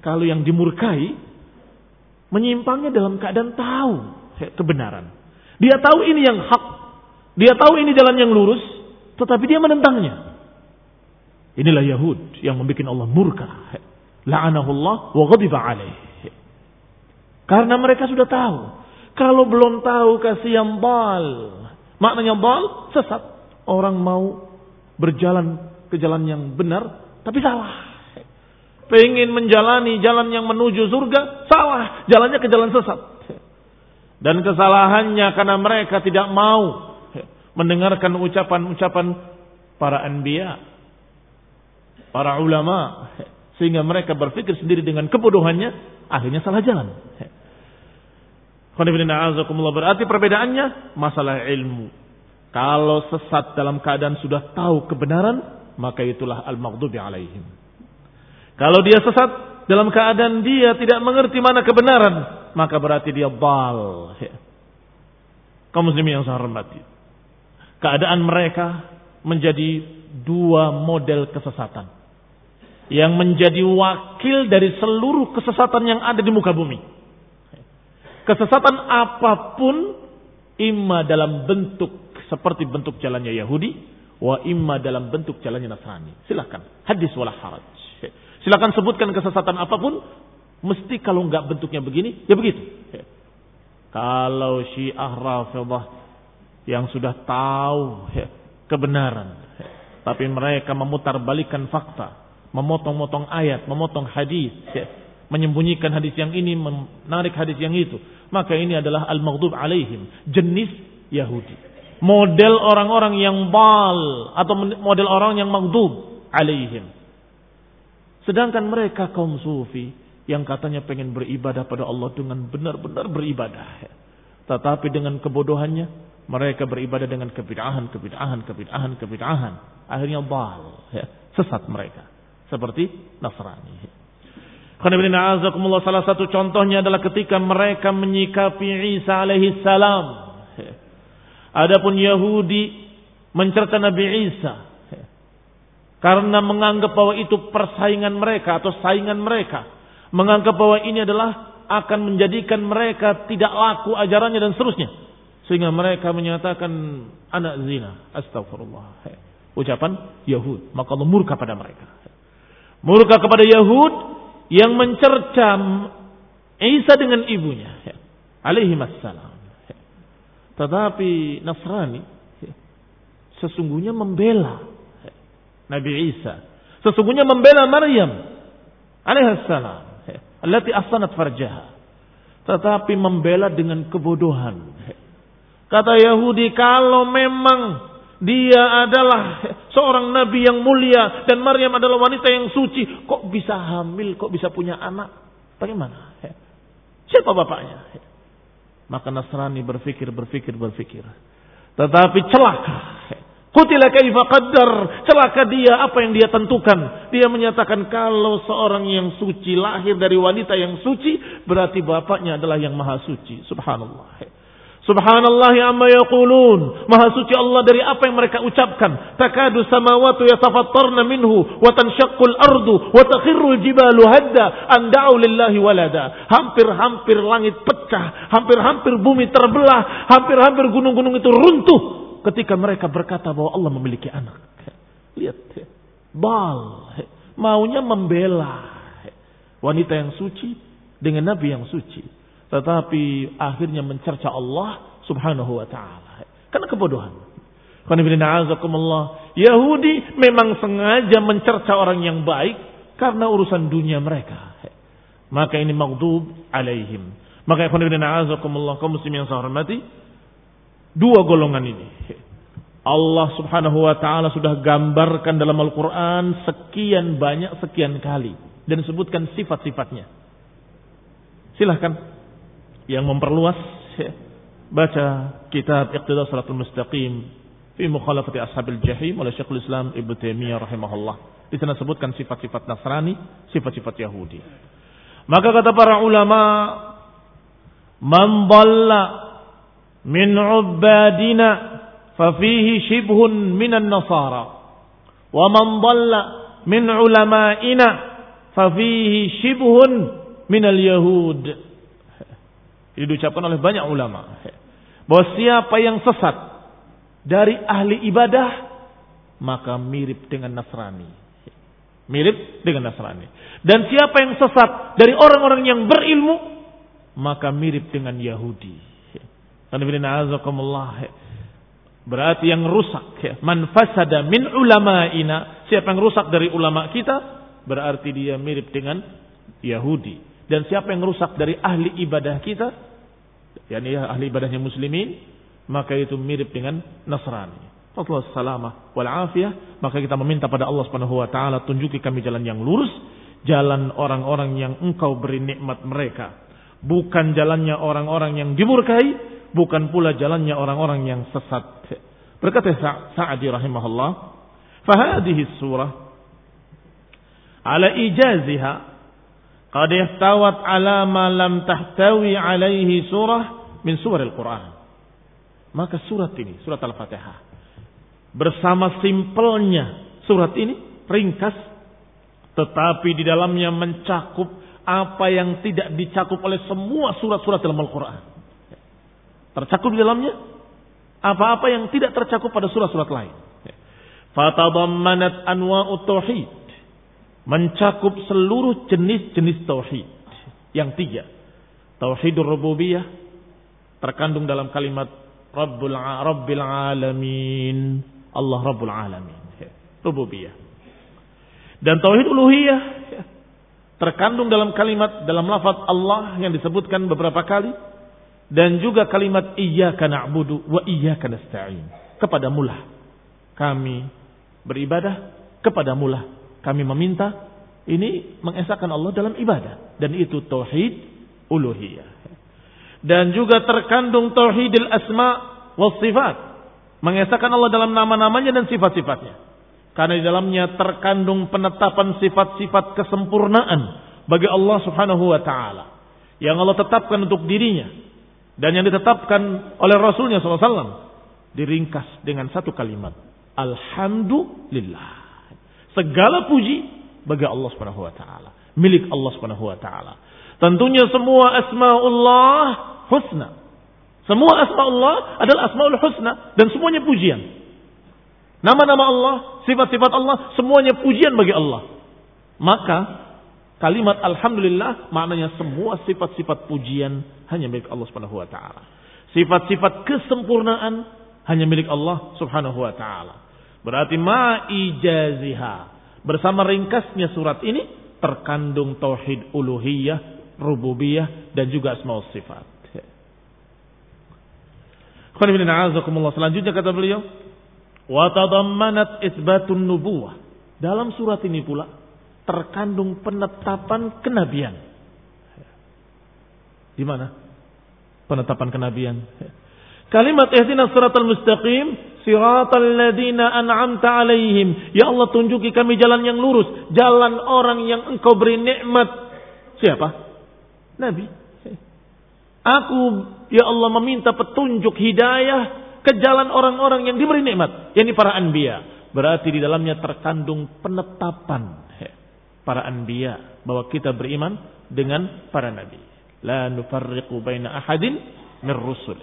kalau yang dimurkai menyimpangnya dalam keadaan tahu kebenaran. Dia tahu ini yang hak, dia tahu ini jalan yang lurus, tetapi dia menentangnya. Inilah Yahud yang membuat Allah murka. La'anahullah wa ghadiba alaih. Karena mereka sudah tahu. Kalau belum tahu kasih yang bal. Maknanya bal, sesat. Orang mau berjalan ke jalan yang benar, tapi salah. Pengen menjalani jalan yang menuju surga, salah. Jalannya ke jalan sesat. Dan kesalahannya karena mereka tidak mau mendengarkan ucapan-ucapan para anbiya, para ulama, sehingga mereka berpikir sendiri dengan kebodohannya, akhirnya salah jalan. Berarti perbedaannya masalah ilmu. Kalau sesat dalam keadaan sudah tahu kebenaran, maka itulah al-maghdubi alaihim. Kalau dia sesat dalam keadaan dia tidak mengerti mana kebenaran, maka berarti dia dhal. Kaum muslimin yang saya hormati, keadaan mereka menjadi dua model kesesatan yang menjadi wakil dari seluruh kesesatan yang ada di muka bumi. Kesesatan apapun, imma dalam bentuk seperti bentuk jalannya Yahudi, wa imma dalam bentuk jalannya Nasrani. Silakan, hadis wala haraj. Silakan sebutkan kesesatan apapun, mesti kalau enggak bentuknya begini, ya begitu. Kalau Syiah Rafidhah yang sudah tahu kebenaran, tapi mereka memutarbalikkan fakta, memotong-motong ayat, memotong hadis, menyembunyikan hadis yang ini, menarik hadis yang itu, maka ini adalah al-maghdub alaihim, jenis Yahudi, model orang-orang yang bal atau model orang yang maghdub alaihim. Sedangkan mereka kaum sufi yang katanya pengen beribadah pada Allah dengan benar-benar beribadah, tetapi dengan kebodohannya mereka beribadah dengan kebid'ahan, kebid'ahan, kebid'ahan, kebid'ahan, akhirnya bal, sesat mereka seperti Nasrani. Salah satu contohnya adalah ketika mereka menyikapi Isa alaihi salam. Adapun Yahudi mencerca Nabi Isa karena menganggap bahwa itu persaingan mereka atau saingan mereka, menganggap bahwa ini adalah akan menjadikan mereka tidak laku ajarannya dan seterusnya, sehingga mereka menyatakan anak zina. Astagfirullah. Ucapan Yahud. Maka Allah murka pada mereka. Murka kepada Yahud yang mencerca Isa dengan ibunya alaihi wassalam. Tetapi Nasrani sesungguhnya membela Nabi Isa, sesungguhnya membela Maryam alaihi salam, allati ahsanat farjaha, tetapi membela dengan kebodohan. Kata Yahudi, kalau memang dia adalah seorang nabi yang mulia dan Maryam adalah wanita yang suci, kok bisa hamil, kok bisa punya anak? Bagaimana? Siapa bapaknya? Maka Nasrani berpikir, berpikir, berpikir. Tetapi celaka. Qutila kaifa qaddar. Celaka dia, apa yang dia tentukan. Dia menyatakan kalau seorang yang suci lahir dari wanita yang suci, berarti bapaknya adalah yang maha suci. Subhanallah. Subhanallah amma yaqulun. Maha suci Allah dari apa yang mereka ucapkan. Takadu samawatu yatafattarna minhu wa tanshaqqul ardu wa takhirrul jibalu hadda an da'u lillahi walada. Hampir-hampir langit pecah, hampir-hampir bumi terbelah, hampir-hampir gunung-gunung itu runtuh ketika mereka berkata bahwa Allah memiliki anak. Lihat, bal, maunya membela wanita yang suci dengan nabi yang suci. Tetapi akhirnya mencerca Allah subhanahu wa ta'ala. Karena kebodohan. Yahudi memang sengaja mencerca orang yang baik karena urusan dunia mereka. Maka ini maghdub alaihim. Maka kaum muslim yang saya hormati, dua golongan ini Allah subhanahu wa ta'ala sudah gambarkan dalam Al-Quran sekian banyak, sekian kali. Dan sebutkan sifat-sifatnya. Silahkan yang memperluas, baca kitab Iqtidah Shiratal Mustaqim fi Mukhalafati Ashabil Jahim oleh Syekhul Islam Ibnu Taimiyah rahimahullah. Di sana sebutkan sifat-sifat Nasrani, sifat-sifat Yahudi. Maka kata para ulama, man dhalla min ubadina fa fihi shibhun minan nasara wa man dhalla min ulama'ina fa fihi shibhun minal yahud. Ini diucapkan oleh banyak ulama bahwa siapa yang sesat dari ahli ibadah maka mirip dengan Nasrani. Mirip dengan Nasrani. Dan siapa yang sesat dari orang-orang yang berilmu maka mirip dengan Yahudi. Berarti yang rusak, man fasada min ulama'ina, siapa yang rusak dari ulama kita berarti dia mirip dengan Yahudi. Dan siapa yang rusak dari ahli ibadah kita, yakni ahli ibadahnya muslimin, maka itu mirip dengan Nasrani. Allah salamah wal afiyah. Maka kita meminta pada Allah Subhanahu wa taala, tunjuki kami jalan yang lurus, jalan orang-orang yang Engkau beri nikmat mereka, bukan jalannya orang-orang yang dimurkai, bukan pula jalannya orang-orang yang sesat. Berkata Sa'di rahimahullah, fa hadhihi surah ala ijaziha qad ihtawat ala ma lam tahtawi alaihi surah min suwaril Quran. Maka surat ini, surat Al-Fatihah, bersama simpelnya surat ini, ringkas, tetapi di dalamnya mencakup apa yang tidak dicakup oleh semua surat-surat dalam Al-Quran. Tercakup di dalamnya apa-apa yang tidak tercakup pada surat-surat lain. Fatadammanat anwa'ut tauhid, mencakup seluruh jenis-jenis tauhid yang tiga. Tauhidur rububiyah terkandung dalam kalimat Rabbul Rabbil Alamin, Allah Rabbul Alamin, rububiyah. Dan tauhid uluhiyah terkandung dalam kalimat, dalam lafaz Allah yang disebutkan beberapa kali, dan juga kalimat iyyaka na'budu wa iyyaka nasta'in, kepadamulah kami beribadah, kepadamulah kami meminta. Ini mengesahkan Allah dalam ibadah, dan itu tauhid uluhiyah. Dan juga terkandung tauhidil asma was sifat, mengesahkan Allah dalam nama-namanya dan sifat-sifatnya. Karena di dalamnya terkandung penetapan sifat-sifat kesempurnaan bagi Allah Subhanahu wa taala yang Allah tetapkan untuk dirinya dan yang ditetapkan oleh Rasulnya shallallahu alaihi wasallam, diringkas dengan satu kalimat, alhamdulillah. Segala puji bagi Allah Subhanahu wa taala, milik Allah Subhanahu wa taala. Tentunya semua asmaullah husna. Semua asmaullah adalah asmaul husna dan semuanya pujian. Nama-nama Allah, sifat-sifat Allah, semuanya pujian bagi Allah. Maka kalimat alhamdulillah maknanya semua sifat-sifat pujian hanya milik Allah Subhanahu wa taala. Sifat-sifat kesempurnaan hanya milik Allah Subhanahu wa taala. Berarti ma ijaziha, bersama ringkasnya surat ini terkandung tauhid uluhiyah, rububiyah, dan juga asma wa sifat. Selanjutnya kata beliau, wa tadammanat itsbatun nubuwah. Dalam surat ini pula terkandung penetapan kenabian. Di mana penetapan kenabian? Kalimat ihdinas siratal mustaqim, siratal ladzina an'amta alaihim. Ya Allah, tunjuki kami jalan yang lurus, jalan orang yang Engkau beri nikmat. Siapa? Nabi. Aku, ya Allah, meminta petunjuk hidayah ke jalan orang-orang yang diberi nikmat, yakni para anbiya. Berarti di dalamnya terkandung penetapan para anbiya bahwa kita beriman dengan para nabi. La nufarriqu baina ahadin min rusul.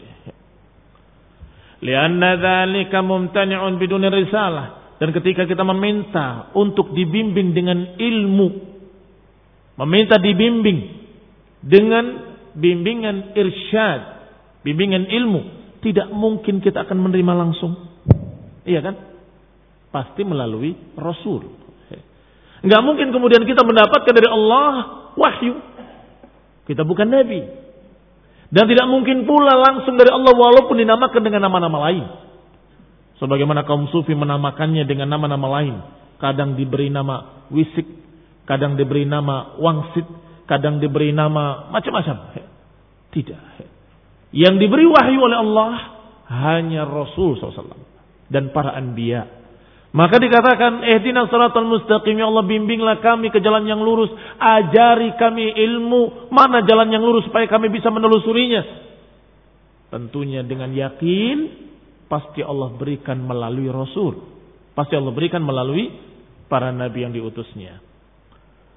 Lianna dzalika mumtani'un biduni risalah. Dan ketika kita meminta untuk dibimbing dengan ilmu, meminta dibimbing dengan bimbingan irsyad, bimbingan ilmu, tidak mungkin kita akan menerima langsung. Iya kan? Pasti melalui Rasul. Enggak mungkin kemudian kita mendapatkan dari Allah wahyu. Kita bukan nabi. Dan tidak mungkin pula langsung dari Allah walaupun dinamakan dengan nama-nama lain. Sebagaimana kaum sufi menamakannya dengan nama-nama lain. Kadang diberi nama wisik, kadang diberi nama wangsit, kadang diberi nama macam-macam. Tidak. Yang diberi wahyu oleh Allah hanya Rasul shallallahu alaihi wasallam dan para anbiya. Maka dikatakan ihdinas siratal mustaqim, ya Allah bimbinglah kami ke jalan yang lurus, ajari kami ilmu mana jalan yang lurus supaya kami bisa menelusurinya. Tentunya dengan yakin pasti Allah berikan melalui Rasul, pasti Allah berikan melalui para nabi yang diutusnya.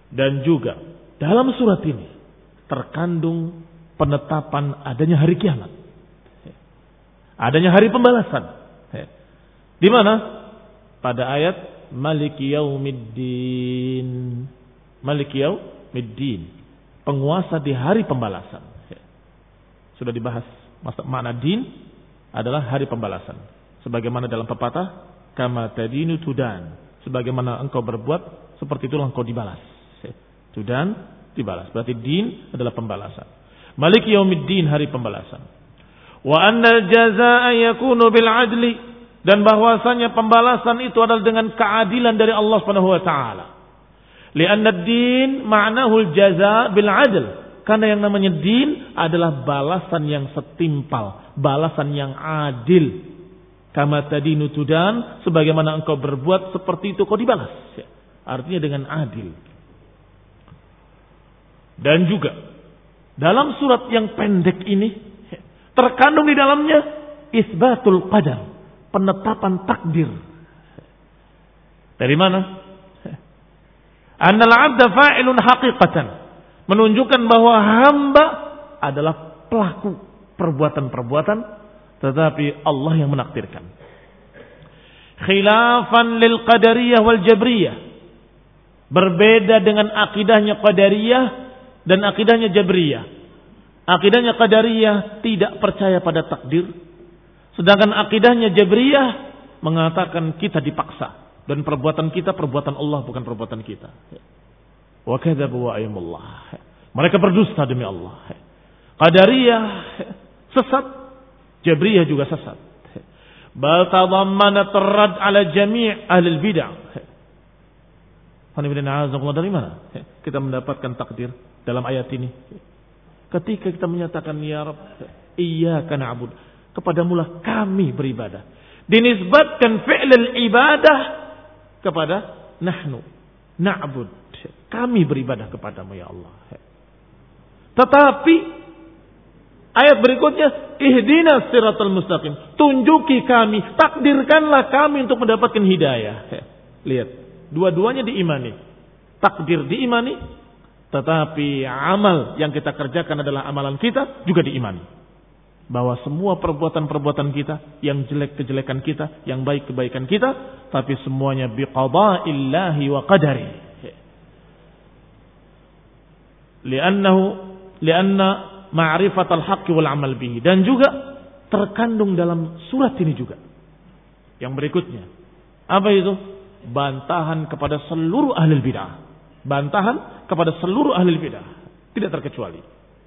Dan juga dalam surat ini terkandung penetapan adanya hari kiamat. Adanya hari pembalasan. Di mana? Pada ayat Maliki Yaumiddin. Maliki Yaumiddin. Penguasa di hari pembalasan. Sudah dibahas makna din adalah hari pembalasan. Sebagaimana dalam pepatah, kama tadinu tudan. Sebagaimana engkau berbuat, seperti itulah engkau dibalas. Tudan, dibalas. Berarti din adalah pembalasan. Maliki Yaumiddin, hari pembalasan. Wa anna al-jazaa'a yakunu bil adli, dan bahwasanya pembalasan itu adalah dengan keadilan dari Allah Subhanahu wa taala. Li'anna ad-din ma'nahu al-jazaa' bil 'adl. Karena yang namanya din adalah balasan yang setimpal, balasan yang adil. Kama tadinu tudan, sebagaimana engkau berbuat seperti itu kau dibalas. Artinya dengan adil. Dan juga dalam surat yang pendek ini terkandung di dalamnya isbatul qadar, penetapan takdir. Dari mana? Annal 'abda fa'ilun haqiqatan, menunjukkan bahwa hamba adalah pelaku perbuatan-perbuatan, tetapi Allah yang menakdirkan. Khilafan lil qadariyah wal jabriyah, berbeda dengan akidahnya qadariyah dan akidahnya jabriyah. Akidahnya qadariyah tidak percaya pada takdir, sedangkan akidahnya jabriyah mengatakan kita dipaksa dan perbuatan kita perbuatan Allah, bukan perbuatan kita. Wa kadzabu wa aymullah. Mereka berdusta demi Allah. Qadariyah sesat, jabriyah juga sesat. Bal tadammanat ar-rad ala jami' ahli al-bid'ah. Dari mana kita mendapatkan takdir dalam ayat ini? Ketika kita menyatakan ya Rabb, iyyaka na'bud, kepadamulah kami beribadah. Dinisbatkan fi'lul ibadah kepada nahnu na'bud, kami beribadah kepadamu ya Allah. Tetapi ayat berikutnya, ihdinas siratal mustaqim, tunjuki kami, takdirkanlah kami untuk mendapatkan hidayah. Lihat, dua-duanya diimani. Takdir diimani, tetapi amal yang kita kerjakan adalah amalan kita juga diimani. Bahwa semua perbuatan-perbuatan kita, yang jelek kejelekan kita, yang baik kebaikan kita, tapi semuanya biqada'illahi wa qadari. Li'annahu li'anna ma'rifatal haqqi wal amal bihi, dan juga terkandung dalam surat ini juga. Yang berikutnya, apa itu? Bantahan kepada seluruh ahli bid'ah. Bantahan kepada seluruh ahli bid'ah, tidak terkecuali.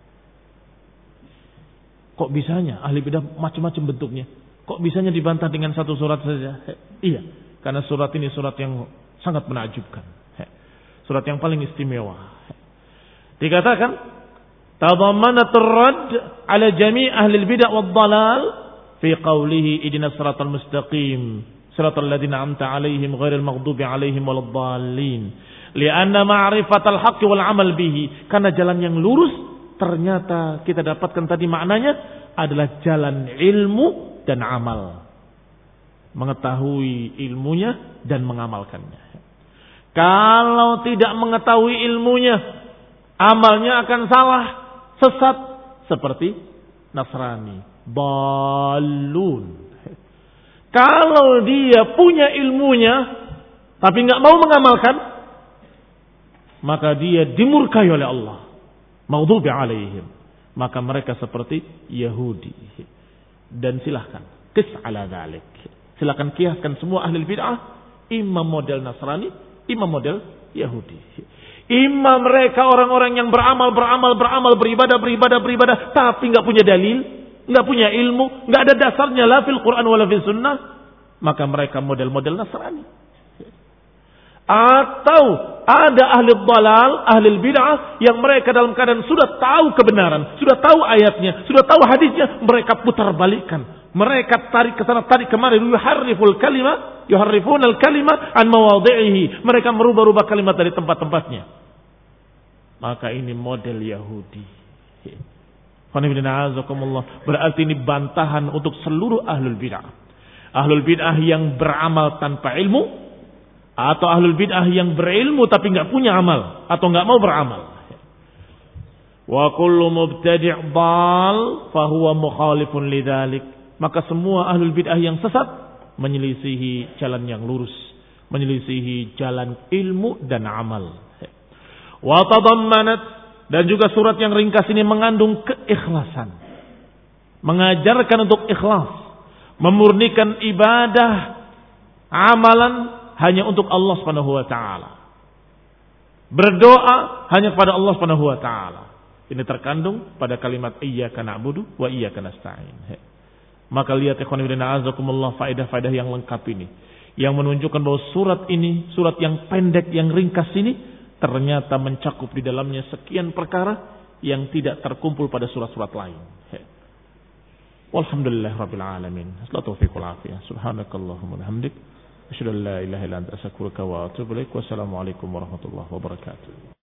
Kok bisanya ahli bidah macam-macam bentuknya? Kok bisanya dibantah dengan satu surat saja? He, iya, karena surat ini surat yang sangat menakjubkan. He, surat yang paling istimewa. He. Dikatakan, tadammanat ar-radd ala jami' ahli al-bidah wad-dhalal fi qawlihi ihdinas siratal mustaqim, siratal ladzina an'amta 'alaihim ghairil maghdubi 'alaihim waladdallin. Li'anna ma'rifatal haqqi wal 'amal bihi, karena jalan yang lurus ternyata kita dapatkan tadi maknanya adalah jalan ilmu dan amal. Mengetahui ilmunya dan mengamalkannya. Kalau tidak mengetahui ilmunya, amalnya akan salah, sesat seperti Nasrani, balun. Kalau dia punya ilmunya tapi nggak mau mengamalkan, maka dia dimurkai oleh Allah. Maghdubi alaihim, maka mereka seperti Yahudi. Dan silahkan qis ala dzalik, silahkan kiaskan semua ahli bid'ah, imam model Nasrani, imam model Yahudi. Imam mereka orang-orang yang beramal beramal beramal beribadah beribadah beribadah tapi enggak punya dalil, enggak punya ilmu, enggak ada dasarnya la fil Quran wala fil sunnah, maka mereka model-model Nasrani. Atau ada ahli dhalal, ahli bid'ah yang mereka dalam keadaan sudah tahu kebenaran, sudah tahu ayatnya, sudah tahu hadisnya, mereka putar balikan. Mereka tarik ke sana, tarik kemari, yuharriful kalima, yuharrifunal kalima an mawadhi'ihi. Mereka merubah-rubah kalimat dari tempat-tempatnya. Maka ini model Yahudi. Berarti ini bantahan untuk seluruh ahlul bid'ah. Ahlul bid'ah yang beramal tanpa ilmu, Atau ahlul bid'ah yang berilmu tapi nggak punya amal atau nggak mau beramal. Wa kullu mubtadi' dal fahuwa mukhalifun lidzalik. Maka semua ahlul bid'ah yang sesat menyelisihi jalan yang lurus, menyelisihi jalan ilmu dan amal. Wa tadammanat, dan juga surat yang ringkas ini mengandung keikhlasan. Mengajarkan untuk ikhlas, memurnikan ibadah, amalan hanya untuk Allah Subhanahu wa taala. Berdoa hanya kepada Allah Subhanahu wa taala. Ini terkandung pada kalimat iyyaka na'budu wa iyyaka nasta'in. Maka lihat ikhwan fillah azakumullah faedah-faedah yang lengkap ini yang menunjukkan bahwa surat ini, surat yang pendek yang ringkas ini ternyata mencakup di dalamnya sekian perkara yang tidak terkumpul pada surat-surat lain. Walhamdulillah rabbil alamin. Wassalatu wal afiyah. Subhanakallahumma wa bihamdik asyhadu an la ilaha illa anta astaghfiruka wa atubu ilaik. Wassalamu alaikum warahmatullahi wabarakatuh.